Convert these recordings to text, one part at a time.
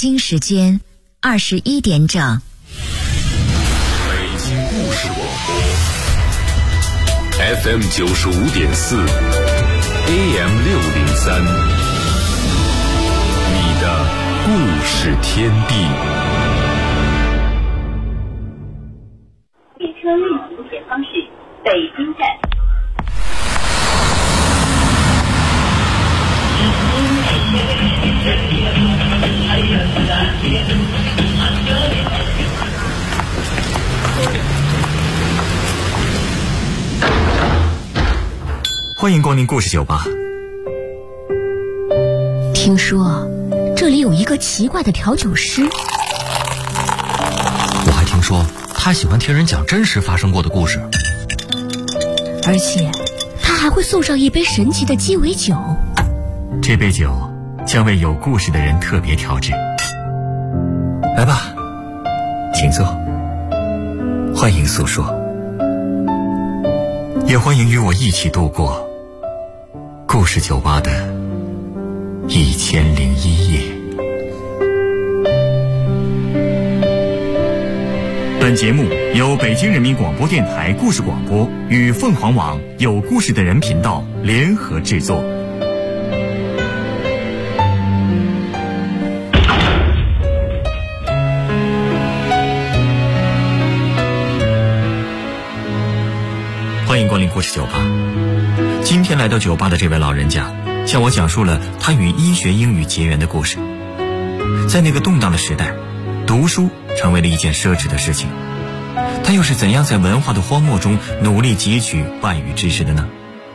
京时间21点整。 北京故事广播 FM 95.4 AM 603，你的故事天地。 列车运行前方是北京站。 欢迎光临故事酒吧。 听说这里有一个奇怪的调酒师， 我还听说他喜欢听人讲真实发生过的故事， 而且他还会送上一杯神奇的鸡尾酒。 这杯酒将为有故事的人特别调制。来吧，请坐，欢迎诉说，也欢迎与我一起度过故事酒吧的1001夜。本节目由北京人民广播电台故事广播与凤凰网有故事的人频道联合制作。欢迎光临故事酒吧。今天来到酒吧的这位老人家向我讲述了他与医学英语结缘的故事。在那个动荡的时代，读书成为了一件奢侈的事情。他又是怎样在文化的荒漠中努力汲取外语知识的呢？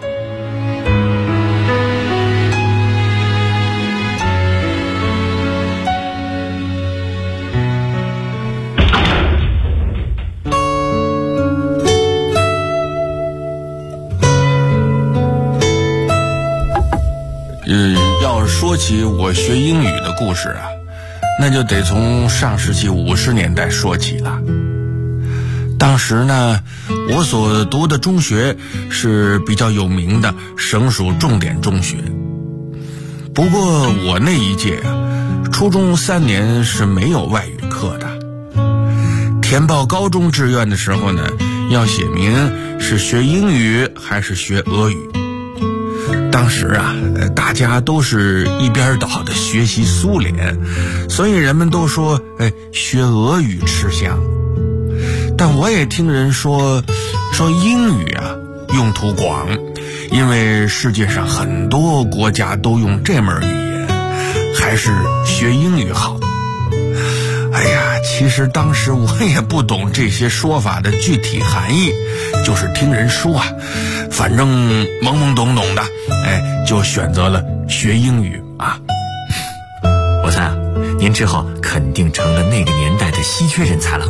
要是说起我学英语的故事啊，那就得从上世纪50年代说起了。当时呢，我所读的中学是比较有名的省属重点中学。不过我那一届啊，初中3年是没有外语课的。填报高中志愿的时候呢，要写明是学英语还是学俄语。当时啊，大家都是一边倒的学习苏联，所以人们都说学俄语吃香。但我也听人说英语啊用途广，因为世界上很多国家都用这门语言，还是学英语好。哎呀，其实当时我也不懂这些说法的具体含义，就是听人说啊，反正懵懵懂懂的，就选择了学英语啊。 我猜啊，您之后肯定成了那个年代的稀缺人才了。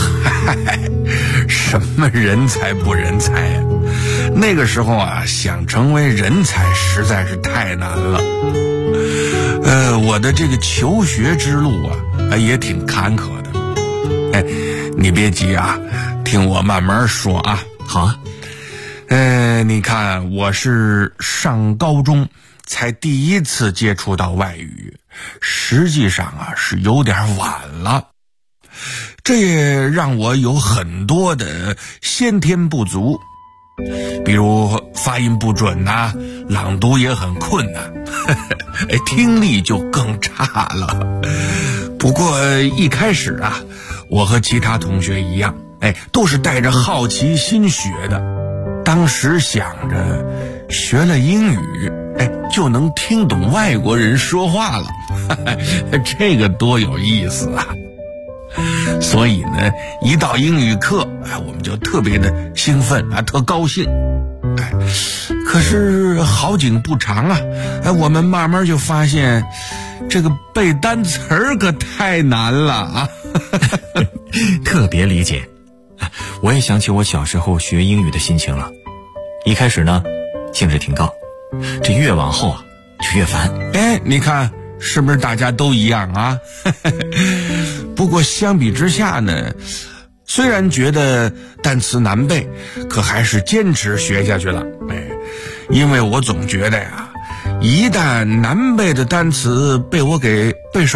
什么人才不人才呀？那个时候啊，想成为人才实在是太难了。我的这个求学之路啊，也挺坎坷的。你别急啊，听我慢慢说啊。 好啊。 你看，我是上高中才第一次接触到外语，实际上啊是有点晚了。这也让我有很多的先天不足，比如发音不准啊，朗读也很困难，听力就更差了。不过一开始啊，我和其他同学一样，都是带着好奇心学的。当时想着学了英语，就能听懂外国人说话了，这个多有意思啊！所以呢，一到英语课，我们就特别的兴奋啊，特高兴。可是好景不长啊，我们慢慢就发现，这个背单词儿可太难了啊！ 特别理解。我也想起我小时候学英语的心情了。一开始呢，兴致挺高，这越往后啊，就越烦。 你看是不是大家都一样啊？不过相比之下呢，虽然觉得单词难背，可还是坚持学下去了。因为我总觉得呀，一旦难背的单词被我给背熟了，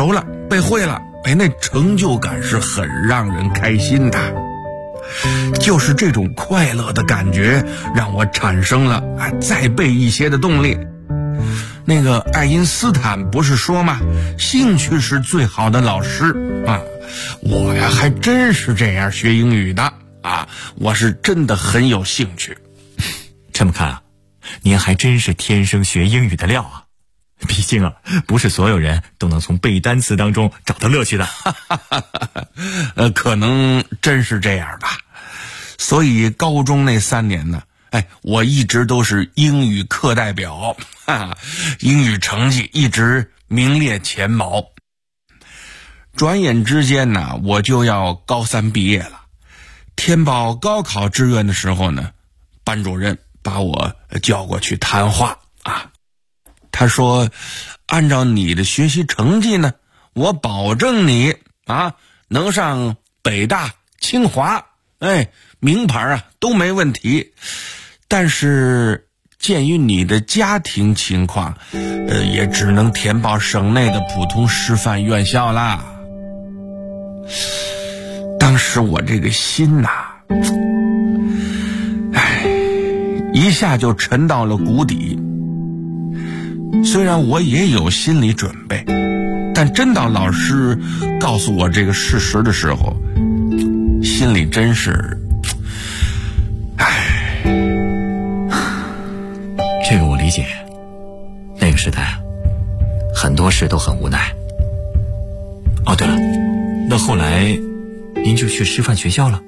背会了，那成就感是很让人开心的。就是这种快乐的感觉让我产生了再背一些的动力。那个爱因斯坦不是说吗？兴趣是最好的老师啊！我呀还真是这样学英语的啊！我是真的很有兴趣。 这么看啊，您还真是天生学英语的料啊！毕竟啊，不是所有人都能从背单词当中找到乐趣的。 可能真是这样吧。所以高中那3年呢，我一直都是英语课代表，英语成绩一直名列前茅。转眼之间呢，我就要高3毕业了。填报高考志愿的时候呢，班主任把我叫过去谈话啊。他说，按照你的学习成绩呢，我保证你能上北大、清华，名牌都没问题。但是鉴于你的家庭情况，也只能填报省内的普通师范院校啦。当时我这个心一下就沉到了谷底。虽然我也有心理准备，但真到老师告诉我这个事实的时候，心里真是这个我理解。那个时代很多事都很无奈。哦对了，那后来您就去师范学校了？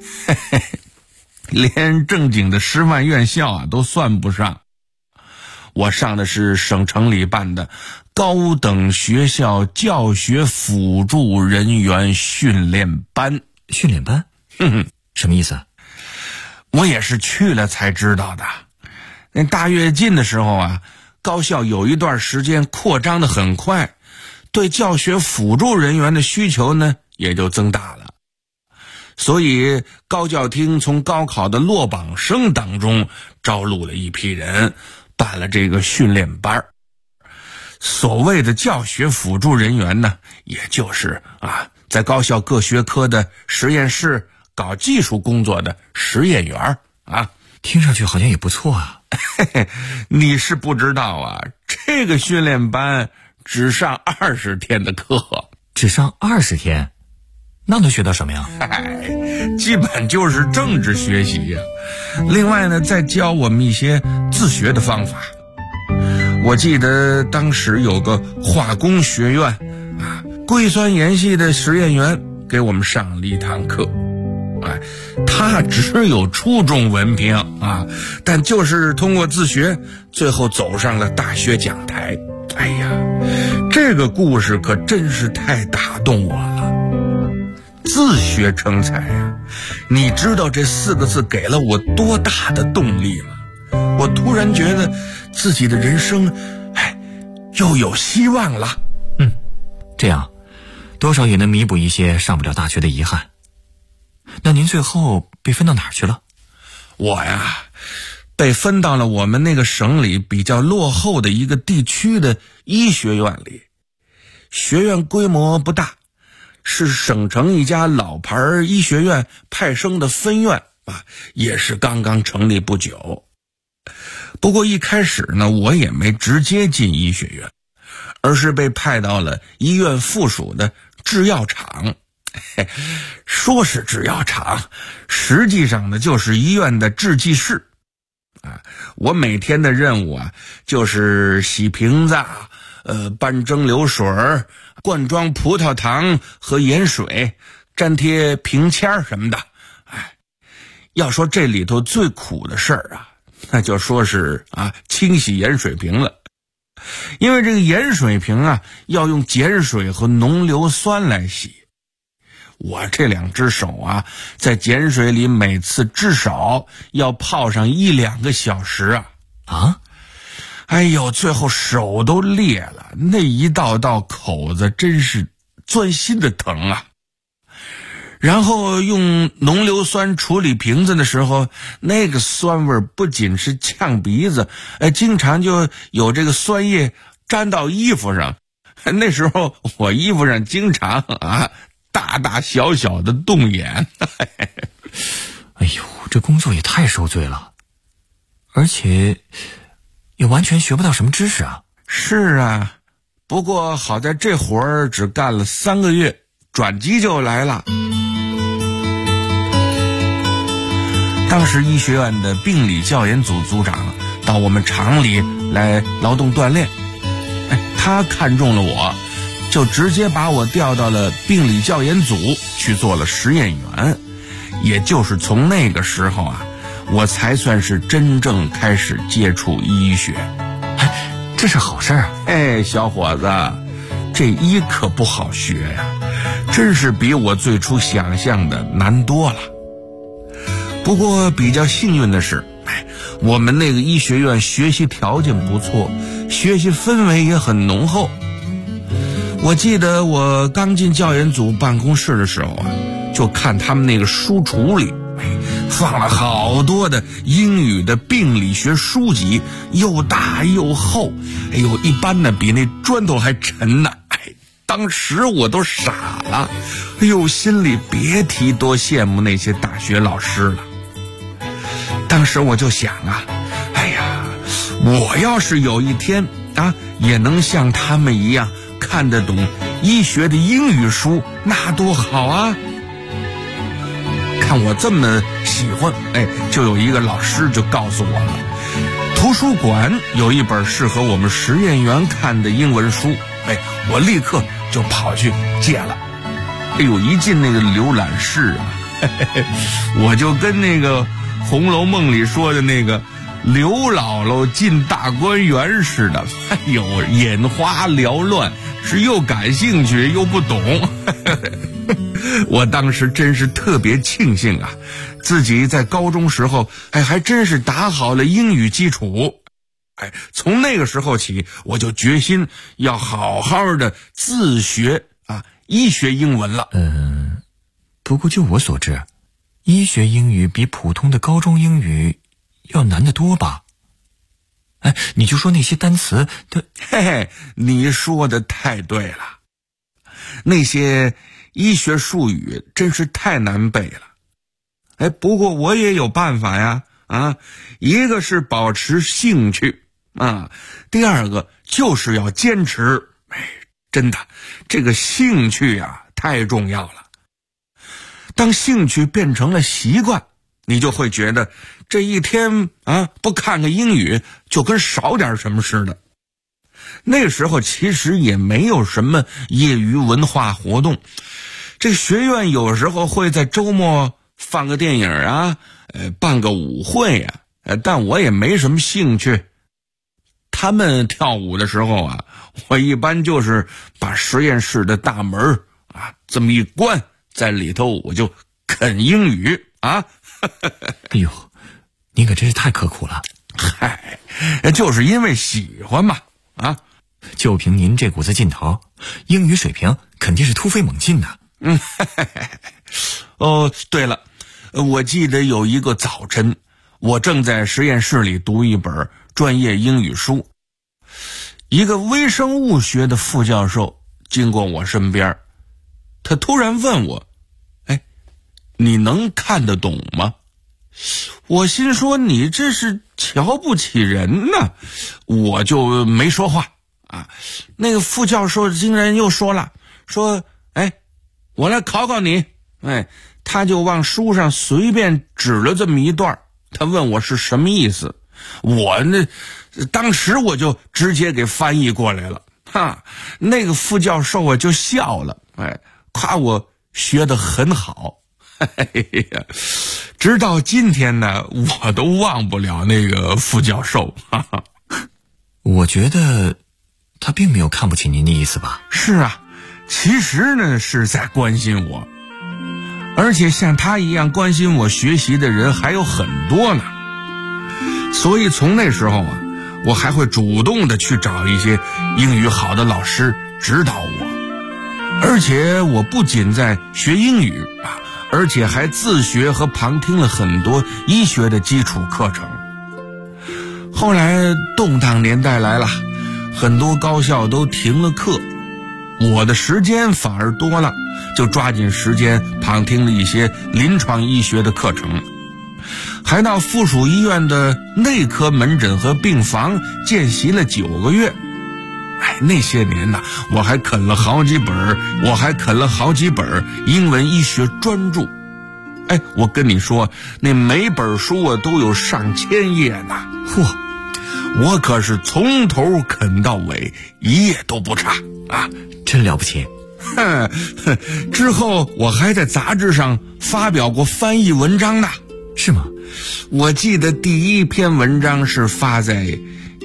连正经的师范院校都算不上。我上的是省城里办的高等学校教学辅助人员训练班。 训练班？什么意思啊？ 我也是去了才知道的。那大跃进的时候高校有一段时间扩张得很快，对教学辅助人员的需求呢也就增大了。所以高教厅从高考的落榜生当中招录了一批人，办了这个训练班。所谓的教学辅助人员呢，也就是在高校各学科的实验室搞技术工作的实验员听上去好像也不错啊。 你是不知道这个训练班只上20天的课。 只上20天？那能学到什么呀？ 基本就是政治学习呀。另外呢，再教我们一些自学的方法。我记得当时有个化工学院硅酸盐系的实验员给我们上了一堂课。他只有初中文凭但就是通过自学，最后走上了大学讲台。这个故事可真是太打动我了。自学成才你知道这4个字给了我多大的动力吗？我突然觉得自己的人生又有希望了。 这样多少也能弥补一些上不了大学的遗憾。那您最后被分到哪儿去了？ 我被分到了我们那个省里比较落后的一个地区的医学院里。学院规模不大，是省城一家老牌医学院派生的分院也是刚刚成立不久。不过一开始呢，我也没直接进医学院，而是被派到了医院附属的制药厂。说是制药厂，实际上呢就是医院的制剂室。我每天的任务就是洗瓶子搬蒸馏水，灌装葡萄糖和盐水，粘贴瓶签什么的。要说这里头最苦的事儿那就说是清洗盐水瓶了。因为这个盐水瓶要用碱水和浓硫酸来洗。我这2只手在碱水里每次至少要泡上1-2个小时最后手都裂了，那一道道口子真是钻心的疼然后用浓硫酸处理瓶子的时候，那个酸味不仅是呛鼻子，经常就有这个酸液沾到衣服上， 那时候我衣服上经常大大小小的洞眼。 哎呦，这工作也太受罪了，而且也完全学不到什么知识啊。 是啊，不过好在这活儿只干了3个月，转机就来了。当时医学院的病理教研组组长到我们厂里来劳动锻炼，他看中了我，就直接把我调到了病理教研组去做了实验员。也就是从那个时候我才算是真正开始接触医学。 这是好事啊。 小伙子，这医可不好学呀，真是比我最初想象的难多了。不过比较幸运的是，我们那个医学院学习条件不错，学习氛围也很浓厚。我记得我刚进教研组办公室的时候就看他们那个书橱里放了好多的英语的病理学书籍，又大又厚，一般的比那砖头还沉呢。当时我都傻了，心里别提多羡慕那些大学老师了。当时我就想我要是有一天也能像他们一样看得懂医学的英语书，那多好啊。看我这么喜欢，就有一个老师就告诉我了，图书馆有一本适合我们实验员看的英文书，我立刻就跑去借了。一进那个浏览室我就跟那个《红楼梦》里说的那个刘姥姥进大观园似的，眼花缭乱，是又感兴趣又不懂。我当时真是特别庆幸自己在高中时候还真是打好了英语基础。从那个时候起，我就决心要好好的自学医学英文了。 不过就我所知，医学英语比普通的高中英语要难得多吧？你就说那些单词的， 你说的太对了，那些医学术语真是太难背了。不过我也有办法呀，一个是保持兴趣第二个就是要坚持。真的，这个兴趣太重要了。当兴趣变成了习惯，你就会觉得这一天不看个英语就跟少点什么似的。那个时候其实也没有什么业余文化活动，这学院有时候会在周末放个电影办个舞会但我也没什么兴趣。他们跳舞的时候我一般就是把实验室的大门这么一关，在里头我就啃英语哎呦，你可真是太刻苦了。 就是因为喜欢嘛就凭您这股子劲头，英语水平肯定是突飞猛进的。 对了，我记得有一个早晨，我正在实验室里读一本专业英语书，一个微生物学的副教授经过我身边，他突然问我，你能看得懂吗？我心说你这是瞧不起人呢，我就没说话那个副教授竟然又说了，我来考考你。他就往书上随便指了这么一段，他问我是什么意思。当时我就直接给翻译过来了那个副教授就笑了，夸我学得很好。直到今天呢，我都忘不了那个副教授。 我觉得他并没有看不起您的意思吧？ 是其实呢是在关心我，而且像他一样关心我学习的人还有很多呢。所以从那时候我还会主动的去找一些英语好的老师指导我，而且我不仅在学英语而且还自学和旁听了很多医学的基础课程。后来动荡年代来了，很多高校都停了课， 我的时间反而多了，就抓紧时间旁听了一些临床医学的课程，还到附属医院的内科门诊和病房见习了9个月。那些年呢，我还啃了好几本英文医学专著。我跟你说，那每本书啊都有上千页呢。 嚯， 我可是从头啃到尾，一页都不差啊， 真了不起。 之后我还在杂志上发表过翻译文章呢。 是吗？ 我记得第一篇文章是发在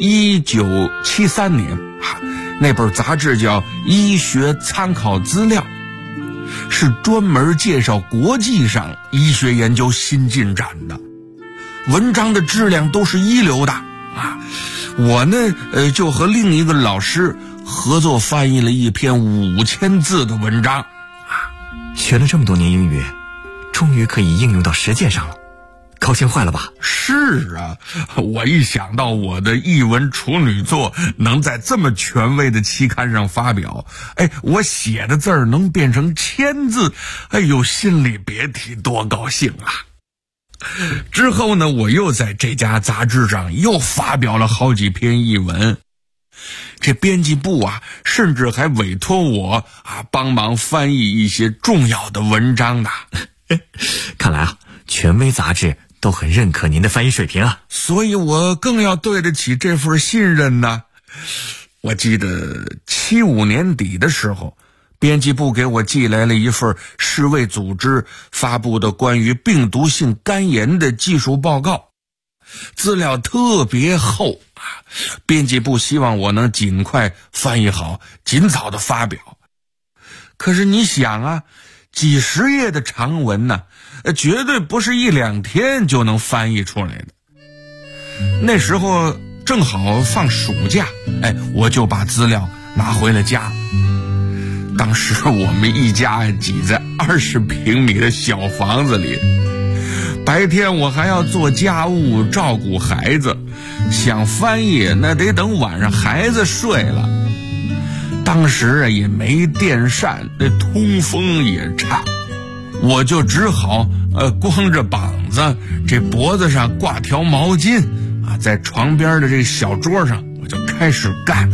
1973年，那本杂志叫《医学参考资料》，是专门介绍国际上医学研究新进展的，文章的质量都是一流的啊。我呢，就和另一个老师合作翻译了一篇5000字的文章啊。 学了这么多年英语，终于可以应用到实践上了，高兴坏了吧？ 是啊，我一想到我的译文处女作能在这么权威的期刊上发表，我写的字儿能变成1000字，心里别提多高兴了。之后呢，我又在这家杂志上又发表了好几篇译文，这编辑部啊，甚至还委托我帮忙翻译一些重要的文章呢。 看来啊，权威杂志都很认可您的翻译水平啊， 所以我更要对得起这份信任呢。我记得75年底的时候，编辑部给我寄来了一份世卫组织发布的关于病毒性肝炎的技术报告，资料特别厚啊。编辑部希望我能尽快翻译好，尽早的发表。可是你想啊，几十页的长文呢，绝对不是1、2天就能翻译出来的。那时候正好放暑假，我就把资料拿回了家。当时我们一家挤在20平米的小房子里，白天我还要做家务照顾孩子，想翻译那得等晚上孩子睡了。当时也没电扇，那通风也差，我就只好光着膀子，这脖子上挂条毛巾啊，在床边的这个小桌上我就开始干。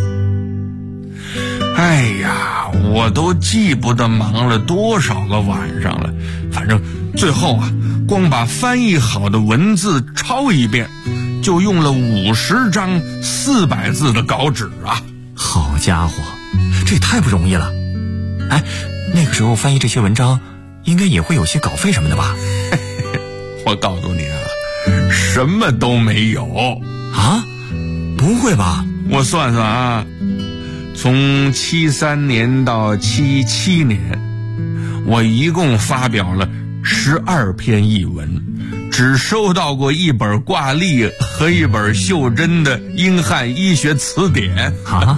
我都记不得忙了多少个晚上了，反正最后啊，光把翻译好的文字抄一遍，就用了50张400字的稿纸啊！ 好家伙，这也太不容易了。那个时候翻译这些文章，应该也会有些稿费什么的吧？ 我告诉你啊，什么都没有啊！不会吧？ 我算算啊，从73年到77年，我一共发表了12篇译文，只收到过1本挂历和1本袖珍的英汉医学词典啊。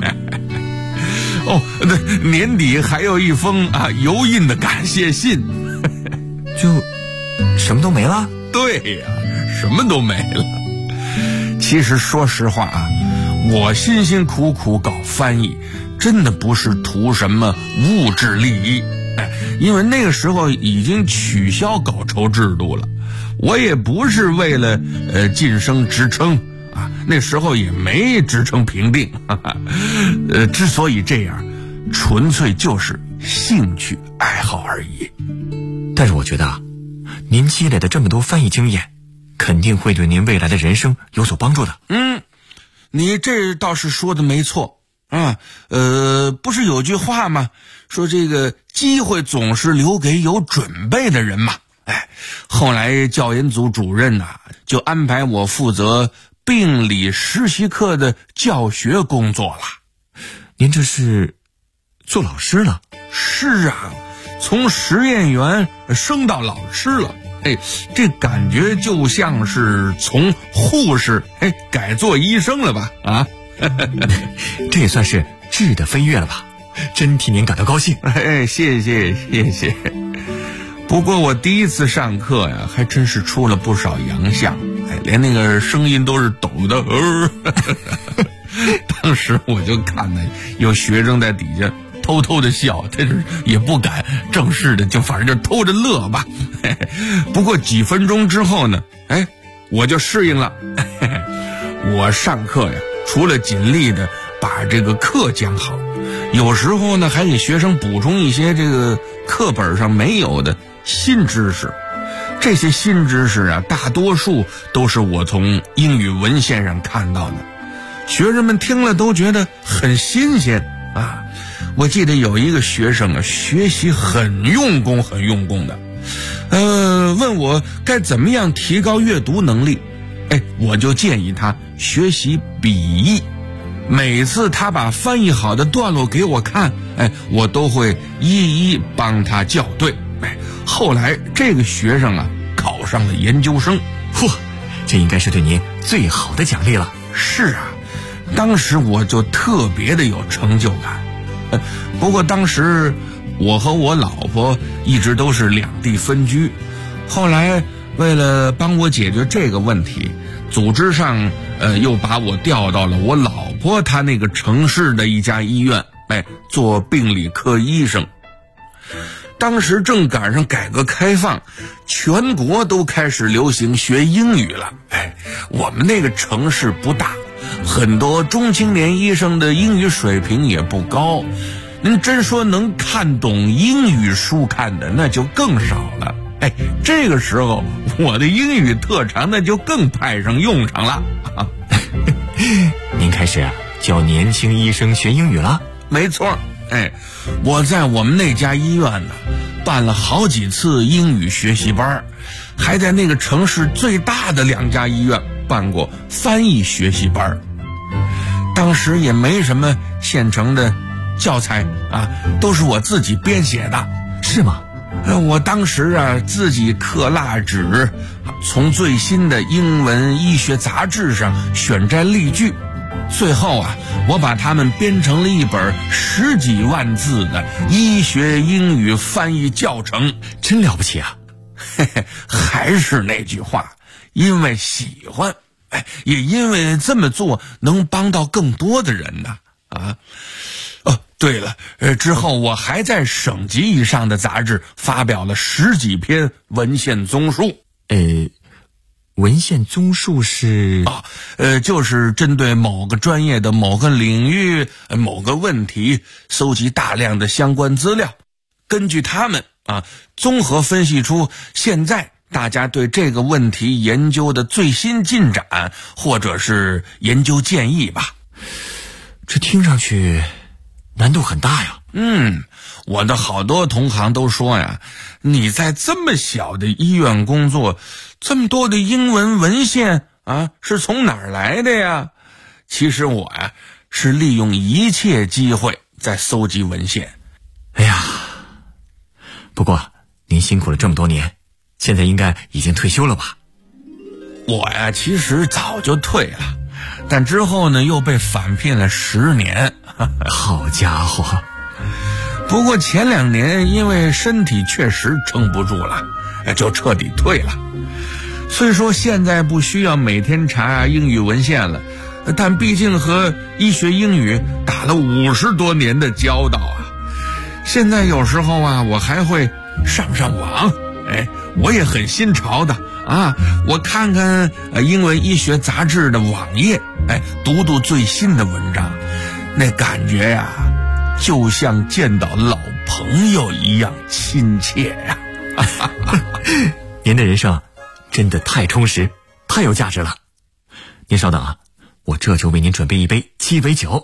年底还有一封油印的感谢信。 就什么都没了？ 对呀，什么都没了。其实说实话啊，我辛辛苦苦搞翻译，真的不是图什么物质利益，因为那个时候已经取消稿酬制度了。我也不是为了晋升职称啊，那时候也没职称评定，之所以这样，纯粹就是兴趣爱好而已。 但是我觉得啊，您积累的这么多翻译经验，肯定会对您未来的人生有所帮助的。 你这倒是说的没错啊。不是有句话吗？说这个机会总是留给有准备的人嘛。后来教研组主任就安排我负责病理实习课的教学工作了。 您这是做老师了？ 是啊，从实验员升到老师了。这感觉就像是从护士改做医生了吧？啊， 这也算是质的飞跃了吧？真替您感到高兴。 谢谢。不过我第一次上课呀，还真是出了不少洋相，连那个声音都是抖的。当时我就看呢，有学生在底下偷偷的笑，但是也不敢正式的，就反正就偷着乐吧。不过几分钟之后呢，我就适应了。我上课呀，除了尽力的把这个课讲好，有时候呢还给学生补充一些这个课本上没有的新知识。这些新知识啊，大多数都是我从英语文献上看到的，学生们听了都觉得很新鲜啊。我记得有一个学生啊，学习很用功的，问我该怎么样提高阅读能力。我就建议他学习笔译。每次他把翻译好的段落给我看，我都会一一帮他校对。后来这个学生啊，考上了研究生。 嚯，这应该是对您最好的奖励了。 是啊，当时我就特别的有成就感。不过当时我和我老婆一直都是两地分居，后来为了帮我解决这个问题，组织上又把我调到了我老婆她那个城市的一家医院，做病理科医生。当时正赶上改革开放，全国都开始流行学英语了。我们那个城市不大，很多中青年医生的英语水平也不高，您真说能看懂英语书看的那就更少了。这个时候我的英语特长那就更派上用场了。 您开始教年轻医生学英语了？ 没错。我在我们那家医院呢办了好几次英语学习班，还在那个城市最大的2家医院办过翻译学习班。当时也没什么现成的教材啊，都是我自己编写的。 是吗？ 我当时自己刻蜡纸，从最新的英文医学杂志上选摘例句，最后我把它们编成了一本10几万字的医学英语翻译教程。 真了不起啊。 还是那句话，因为喜欢，也因为这么做能帮到更多的人呢。对了，之后我还在省级以上的杂志发表了10几篇文献综述。 文献综述是就是针对某个专业的某个领域某个问题搜集大量的相关资料，根据他们综合分析出现在大家对这个问题研究的最新进展，或者是研究建议吧。 这听上去难度很大呀。 我的好多同行都说呀，你在这么小的医院工作，这么多的英文文献是从哪儿来的呀？其实我是利用一切机会在搜集文献。 不过您辛苦了这么多年，现在应该已经退休了吧？ 我其实早就退了，但之后呢又被返聘了10年。 好家伙。 不过前2年因为身体确实撑不住了，就彻底退了。虽说现在不需要每天查英语文献了，但毕竟和医学英语打了50多年的交道现在有时候我还会上网，我也很新潮的我看看英文医学杂志的网页，读读最新的文章，那感觉就像见到老朋友一样亲切您的人生真的太充实，太有价值了。您稍等我这就为您准备一杯鸡尾酒。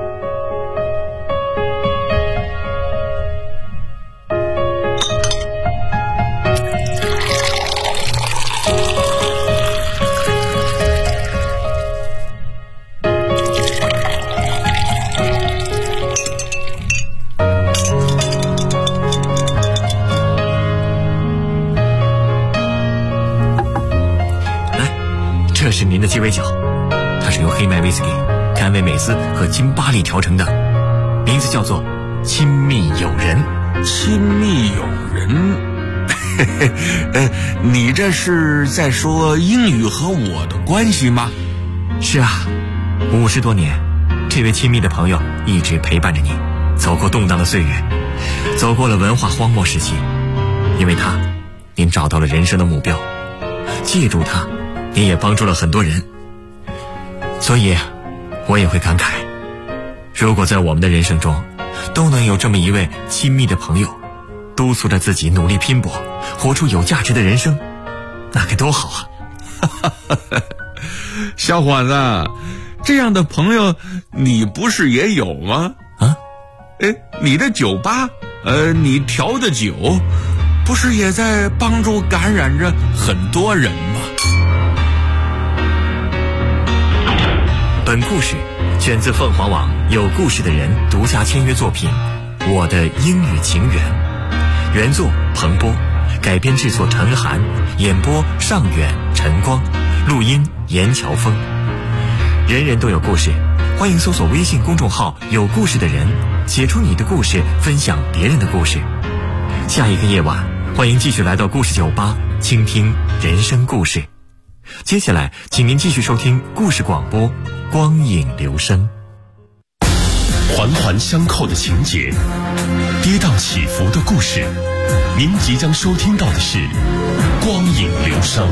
这是您的鸡尾酒，它是由黑麦威士忌、甘薇美斯和金巴利调成的，名字叫做亲密友人。 亲密友人你这是在说英语和我的关系吗？ 是50多年，这位亲密的朋友一直陪伴着你， 走过动荡的岁月，走过了文化荒漠时期。因为它，您找到了人生的目标，借助它，您也帮助了很多人。所以我也会感慨，如果在我们的人生中都能有这么一位亲密的朋友，督促着自己努力拼搏，活出有价值的人生，那该多好啊。 小伙子，这样的朋友你不是也有吗？ 啊？ 你的酒吧，你调的酒，不是也在帮助感染着很多人吗？ 本故事选自凤凰网有故事的人独家签约作品《我的英语情缘》，原作彭波，改编制作陈涵，演播尚远、陈光，录音严乔峰。人人都有故事，欢迎搜索微信公众号有故事的人，写出你的故事，分享别人的故事。下一个夜晚，欢迎继续来到故事酒吧，倾听人生故事。接下来请您继续收听故事广播，光影留声。 环环相扣的情节，跌宕起伏的故事，您即将收听到的是光影留声。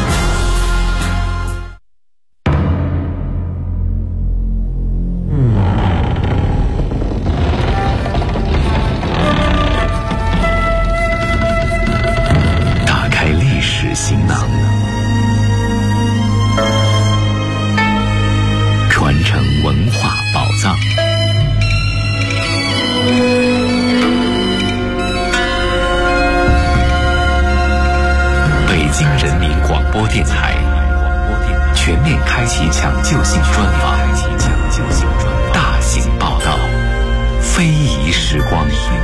打开历史行囊，传承文化宝藏。北京人民广播电台全面开启抢救性专访，大型报道，非遗时光。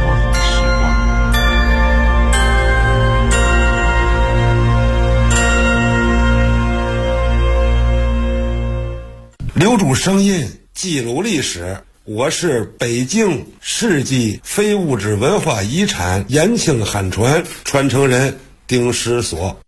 留住声音，记录历史。我是北京世纪非物质文化遗产延庆汉船传承人丁石所。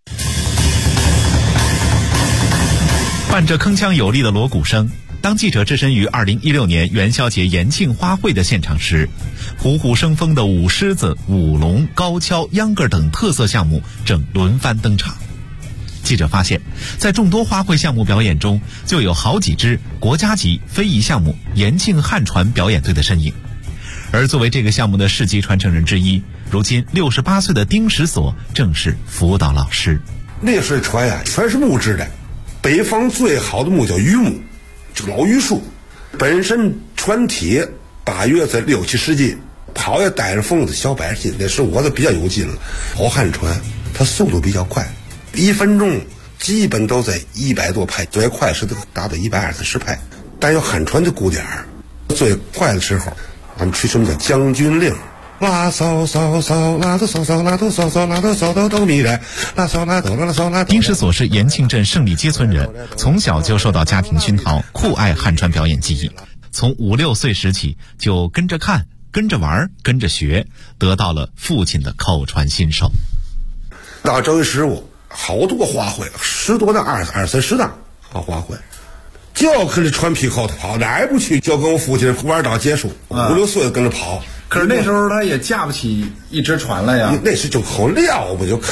伴着铿锵有力的锣鼓声，当记者置身于2016年元宵节延庆花卉的现场时，虎虎生风的舞狮子、舞龙、高跷、秧歌等特色项目正轮番登场。记者发现，在众多花卉项目表演中，就有好几支国家级非遗项目延庆汉船表演队的身影。而作为这个项目的世纪传承人之一，如今68岁的丁石所正是辅导老师。 那时候船呀，全是木质的，北方最好的木叫榆木，这个老榆树，本身船体大约在6、7世纪，跑也带着风的小百姓，那时候我都比较有劲了。跑汉船，它速度比较快，1分钟基本都在100多拍，最快是达到120、140拍。但有汉船的鼓点儿，最快的时候，我们吹什么叫将军令。拉骚骚骚，拉都骚骚，拉都骚骚，拉都骚都都迷人，拉骚拉都拉骚拉。 丁石所是延庆镇胜利街村人，从小就受到家庭熏陶，酷爱汉船表演技艺。从5、6岁时起，就跟着看、跟着玩、跟着学，得到了父亲的口传心授。 到正月15，好多花卉，10多档、20、30档好花卉。就要跟着船皮后头跑，哪也不去，就跟我父亲玩到结束，5、6岁跟着跑。 可是那时候他也架不起一只船来呀。 那时就好料不就